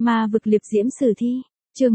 Ma vực liệp diễm sử thi, chương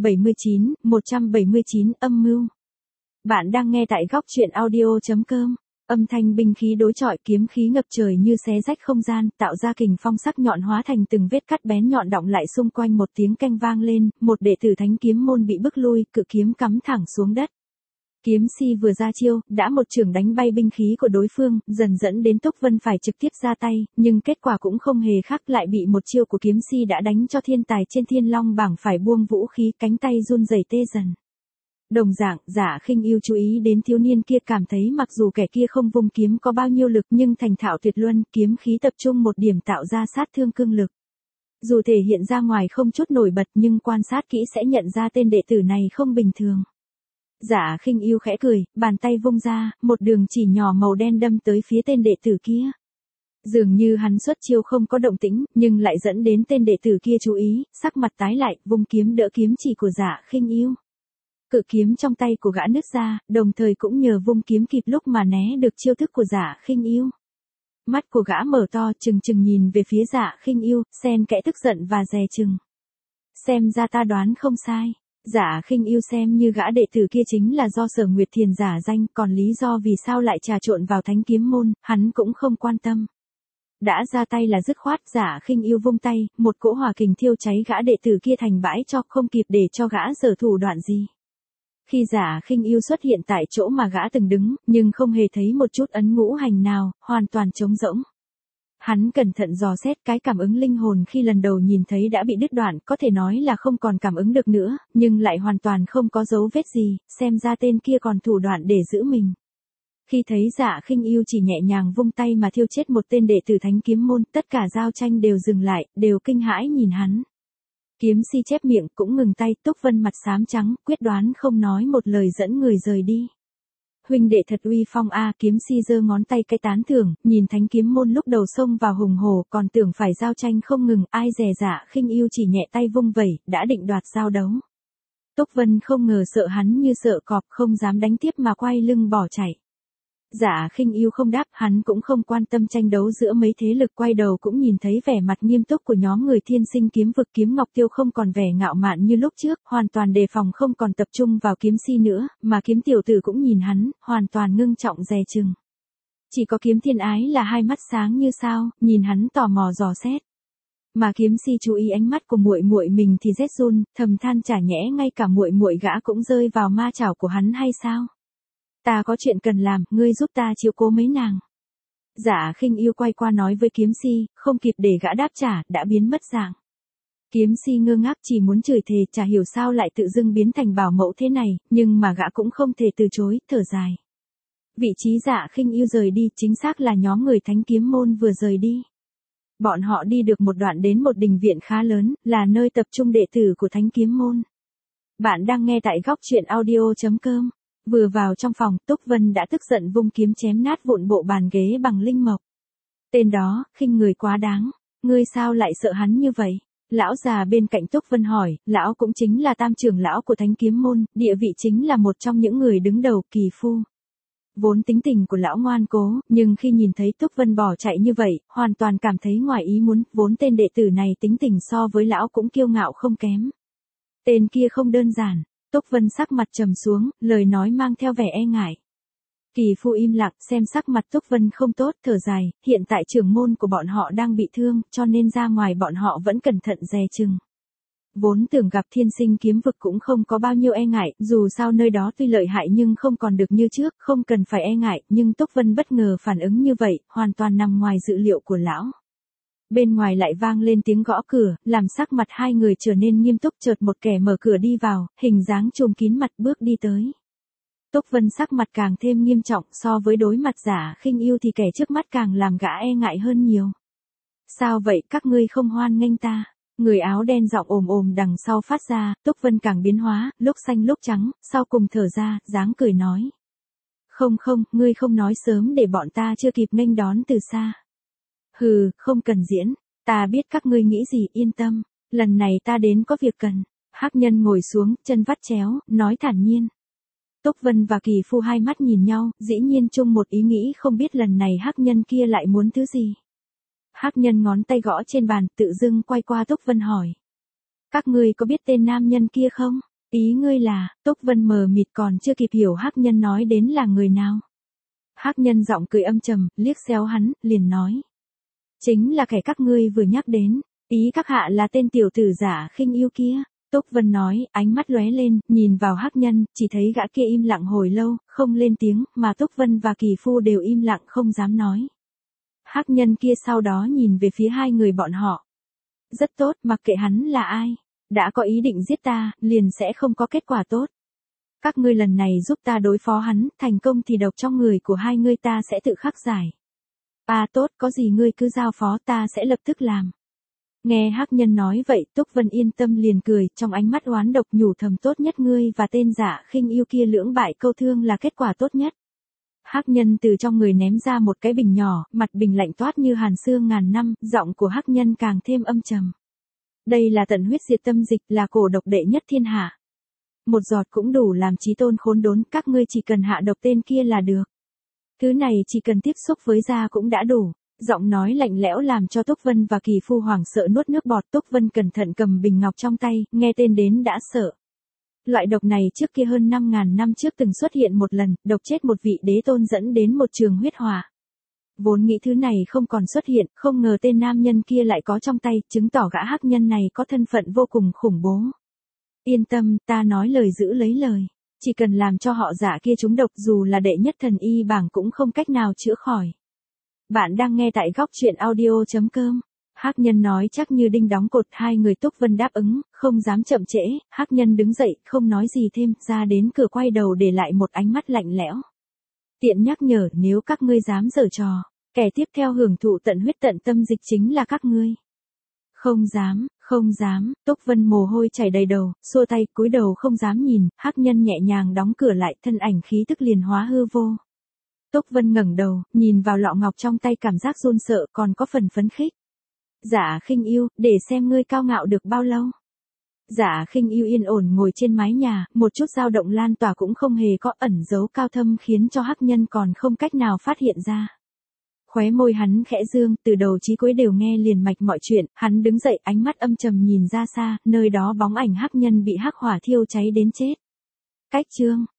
179 âm mưu. Bạn đang nghe tại góc truyện audio.com. Âm thanh binh khí đối chọi, kiếm khí ngập trời như xé rách không gian, tạo ra kình phong sắc nhọn hóa thành từng vết cắt bén nhọn đọng lại xung quanh. Một tiếng canh vang lên, một đệ tử thánh kiếm môn bị bức lui, cự kiếm cắm thẳng xuống đất. Kiếm si vừa ra chiêu, đã một chưởng đánh bay binh khí của đối phương, dần dẫn đến Túc Vân phải trực tiếp ra tay, nhưng kết quả cũng không hề khác, lại bị một chiêu của kiếm si đã đánh cho thiên tài trên thiên long bảng phải buông vũ khí, cánh tay run rẩy tê dần. Đồng dạng, Dạ Khinh Yêu chú ý đến thiếu niên kia, cảm thấy mặc dù kẻ kia không vung kiếm có bao nhiêu lực nhưng thành thạo tuyệt luân, kiếm khí tập trung một điểm tạo ra sát thương cương lực. Dù thể hiện ra ngoài không chút nổi bật nhưng quan sát kỹ sẽ nhận ra tên đệ tử này không bình thường. Dạ Khinh Yêu khẽ cười, bàn tay vung ra, một đường chỉ nhỏ màu đen đâm tới phía tên đệ tử kia. Dường như hắn xuất chiêu không có động tĩnh, nhưng lại dẫn đến tên đệ tử kia chú ý, sắc mặt tái lại, vung kiếm đỡ kiếm chỉ của Dạ Khinh Yêu. Cự kiếm trong tay của gã nứt ra, đồng thời cũng nhờ vung kiếm kịp lúc mà né được chiêu thức của Dạ Khinh Yêu. Mắt của gã mở to, trừng trừng nhìn về phía Dạ Khinh Yêu, xen kẽ tức giận và dè chừng. Xem ra ta đoán không sai. Dạ Khinh Yêu xem như gã đệ tử kia chính là do Sở Nguyệt Thiền giả danh, còn lý do vì sao lại trà trộn vào thánh kiếm môn, hắn cũng không quan tâm. Đã ra tay là dứt khoát. Dạ Khinh Yêu vung tay, một cỗ hỏa kình thiêu cháy gã đệ tử kia thành bãi tro, không kịp để cho gã giở thủ đoạn gì. Khi Dạ Khinh Yêu xuất hiện tại chỗ mà gã từng đứng, nhưng không hề thấy một chút ấn ngũ hành nào, hoàn toàn trống rỗng. Hắn cẩn thận dò xét, cái cảm ứng linh hồn khi lần đầu nhìn thấy đã bị đứt đoạn, có thể nói là không còn cảm ứng được nữa, nhưng lại hoàn toàn không có dấu vết gì, xem ra tên kia còn thủ đoạn để giữ mình. Khi thấy Dạ Khinh Yêu chỉ nhẹ nhàng vung tay mà thiêu chết một tên đệ tử thánh kiếm môn, tất cả giao tranh đều dừng lại, đều kinh hãi nhìn hắn. Kiếm si chép miệng, cũng ngừng tay. Túc Vân mặt xám trắng, quyết đoán không nói một lời dẫn người rời đi. Huynh đệ thật uy phong a. Kiếm si giơ ngón tay cái tán thưởng, nhìn thánh kiếm môn lúc đầu xông vào hùng hổ, còn tưởng phải giao tranh không ngừng, ai dè Dạ Khinh Yêu chỉ nhẹ tay vung vẩy, đã định đoạt giao đấu. Túc Vân không ngờ sợ hắn như sợ cọp, không dám đánh tiếp mà quay lưng bỏ chạy. Dạ Khinh Yêu không đáp, hắn cũng không quan tâm tranh đấu giữa mấy thế lực, quay đầu cũng nhìn thấy vẻ mặt nghiêm túc của nhóm người Thiên Sinh kiếm vực. Kiếm Ngọc Tiêu không còn vẻ ngạo mạn như lúc trước, hoàn toàn đề phòng, không còn tập trung vào kiếm si nữa, mà kiếm tiểu tử cũng nhìn hắn, hoàn toàn ngưng trọng dè chừng. Chỉ có kiếm Thiên Ái là hai mắt sáng như sao, nhìn hắn tò mò dò xét. Mà kiếm si chú ý ánh mắt của muội muội mình thì rét run, thầm than chả nhẽ ngay cả muội muội gã cũng rơi vào ma chảo của hắn hay sao? Ta có chuyện cần làm, ngươi giúp ta chiếu cố mấy nàng. Dạ Khinh Yêu quay qua nói với kiếm si, không kịp để gã đáp trả, đã biến mất dạng. Kiếm si ngơ ngác, chỉ muốn chửi thề, chả hiểu sao lại tự dưng biến thành bảo mẫu thế này, nhưng mà gã cũng không thể từ chối, thở dài. Vị trí Dạ Khinh Yêu rời đi, chính xác là nhóm người thánh kiếm môn vừa rời đi. Bọn họ đi được một đoạn đến một đình viện khá lớn, là nơi tập trung đệ tử của thánh kiếm môn. Bạn đang nghe tại góc truyện audio.com. Vừa vào trong phòng, Túc Vân đã tức giận vung kiếm chém nát vụn bộ bàn ghế bằng linh mộc. Tên đó, khinh người quá đáng, ngươi sao lại sợ hắn như vậy? Lão già bên cạnh Túc Vân hỏi, lão cũng chính là tam trưởng lão của thánh kiếm môn, địa vị chính là một trong những người đứng đầu. Kỳ phu. Vốn tính tình của lão ngoan cố, nhưng khi nhìn thấy Túc Vân bỏ chạy như vậy, hoàn toàn cảm thấy ngoài ý muốn, vốn tên đệ tử này tính tình so với lão cũng kiêu ngạo không kém. Tên kia không đơn giản. Túc Vân sắc mặt trầm xuống, lời nói mang theo vẻ e ngại. Kỳ phu im lặng, xem sắc mặt Túc Vân không tốt, thở dài, hiện tại trưởng môn của bọn họ đang bị thương, cho nên ra ngoài bọn họ vẫn cẩn thận dè chừng. Vốn tưởng gặp Thiên Sinh kiếm vực cũng không có bao nhiêu e ngại, dù sao nơi đó tuy lợi hại nhưng không còn được như trước, không cần phải e ngại, nhưng Túc Vân bất ngờ phản ứng như vậy, hoàn toàn nằm ngoài dự liệu của lão. Bên ngoài lại vang lên tiếng gõ cửa, làm sắc mặt hai người trở nên nghiêm túc. Chợt một kẻ mở cửa đi vào, hình dáng trùm kín mặt bước đi tới. Túc Vân sắc mặt càng thêm nghiêm trọng, so với đối mặt Dạ Khinh Yêu thì kẻ trước mắt càng làm gã e ngại hơn nhiều. Sao vậy, các ngươi không hoan nghênh ta? Người áo đen giọng ồm ồm đằng sau phát ra. Túc Vân càng biến hóa, lúc xanh lúc trắng, sau cùng thở ra, dáng cười nói. Không, ngươi không nói sớm để bọn ta chưa kịp nghênh đón từ xa. Hừ, không cần diễn, ta biết các ngươi nghĩ gì, yên tâm, lần này ta đến có việc cần. Hắc nhân ngồi xuống, chân vắt chéo, nói thản nhiên. Túc Vân và Kỳ phu hai mắt nhìn nhau, dĩ nhiên chung một ý nghĩ, không biết lần này hắc nhân kia lại muốn thứ gì. Hắc nhân ngón tay gõ trên bàn, tự dưng quay qua Túc Vân hỏi. Các ngươi có biết tên nam nhân kia không? Ý ngươi là, Túc Vân mờ mịt còn chưa kịp hiểu hắc nhân nói đến là người nào. Hắc nhân giọng cười âm trầm, liếc xéo hắn, liền nói. Chính là kẻ các ngươi vừa nhắc đến, ý các hạ là tên tiểu tử Giả Khinh Yêu kia. Túc Vân nói, ánh mắt lóe lên, nhìn vào hắc nhân, chỉ thấy gã kia im lặng hồi lâu, không lên tiếng, mà Túc Vân và Kỳ Phu đều im lặng không dám nói. Hắc nhân kia sau đó nhìn về phía hai người bọn họ. Rất tốt, mặc kệ hắn là ai, đã có ý định giết ta, liền sẽ không có kết quả tốt. Các ngươi lần này giúp ta đối phó hắn, thành công thì độc trong người của hai ngươi ta sẽ tự khắc giải. À tốt, có gì ngươi cứ giao phó ta sẽ lập tức làm. Nghe hắc nhân nói vậy, Túc Vân yên tâm liền cười, trong ánh mắt oán độc nhủ thầm tốt nhất ngươi và tên Giả Khinh Yêu kia lưỡng bại câu thương là kết quả tốt nhất. Hắc nhân từ trong người ném ra một cái bình nhỏ, mặt bình lạnh toát như hàn xương ngàn năm, giọng của hắc nhân càng thêm âm trầm. Đây là tận huyết diệt tâm dịch, là cổ độc đệ nhất thiên hạ. Một giọt cũng đủ làm chí tôn khốn đốn, các ngươi chỉ cần hạ độc tên kia là được. Thứ này chỉ cần tiếp xúc với da cũng đã đủ. Giọng nói lạnh lẽo làm cho Túc Vân và Kỳ Phu hoảng sợ nuốt nước bọt. Túc Vân cẩn thận cầm bình ngọc trong tay, nghe tên đến đã sợ. Loại độc này trước kia hơn 5.000 năm trước từng xuất hiện một lần, độc chết một vị đế tôn dẫn đến một trường huyết hỏa. Vốn nghĩ thứ này không còn xuất hiện, không ngờ tên nam nhân kia lại có trong tay, chứng tỏ gã hắc nhân này có thân phận vô cùng khủng bố. Yên tâm, ta nói lời giữ lấy lời. Chỉ cần làm cho họ Giả kia trúng độc dù là đệ nhất thần y bảng cũng không cách nào chữa khỏi. Bạn đang nghe tại góc truyện audio.com. Hắc nhân nói chắc như đinh đóng cột, hai người Túc Vân đáp ứng, không dám chậm trễ, hắc nhân đứng dậy, không nói gì thêm, ra đến cửa quay đầu để lại một ánh mắt lạnh lẽo. Tiện nhắc nhở nếu các ngươi dám giở trò, kẻ tiếp theo hưởng thụ tận huyết tận tâm dịch chính là các ngươi. Không dám, không dám, Túc Vân mồ hôi chảy đầy đầu, xua tay, cúi đầu không dám nhìn, hắc nhân nhẹ nhàng đóng cửa lại, thân ảnh khí tức liền hóa hư vô. Túc Vân ngẩng đầu, nhìn vào lọ ngọc trong tay cảm giác run sợ còn có phần phấn khích. Giả Khinh Yêu, để xem ngươi cao ngạo được bao lâu. Giả Khinh Yêu yên ổn ngồi trên mái nhà, một chút dao động lan tỏa cũng không hề có, ẩn giấu cao thâm khiến cho hắc nhân còn không cách nào phát hiện ra. Khóe môi hắn khẽ dương, từ đầu chí cuối đều nghe liền mạch mọi chuyện, hắn đứng dậy, ánh mắt âm trầm nhìn ra xa, nơi đó bóng ảnh hắc nhân bị hắc hỏa thiêu cháy đến chết. Cách chương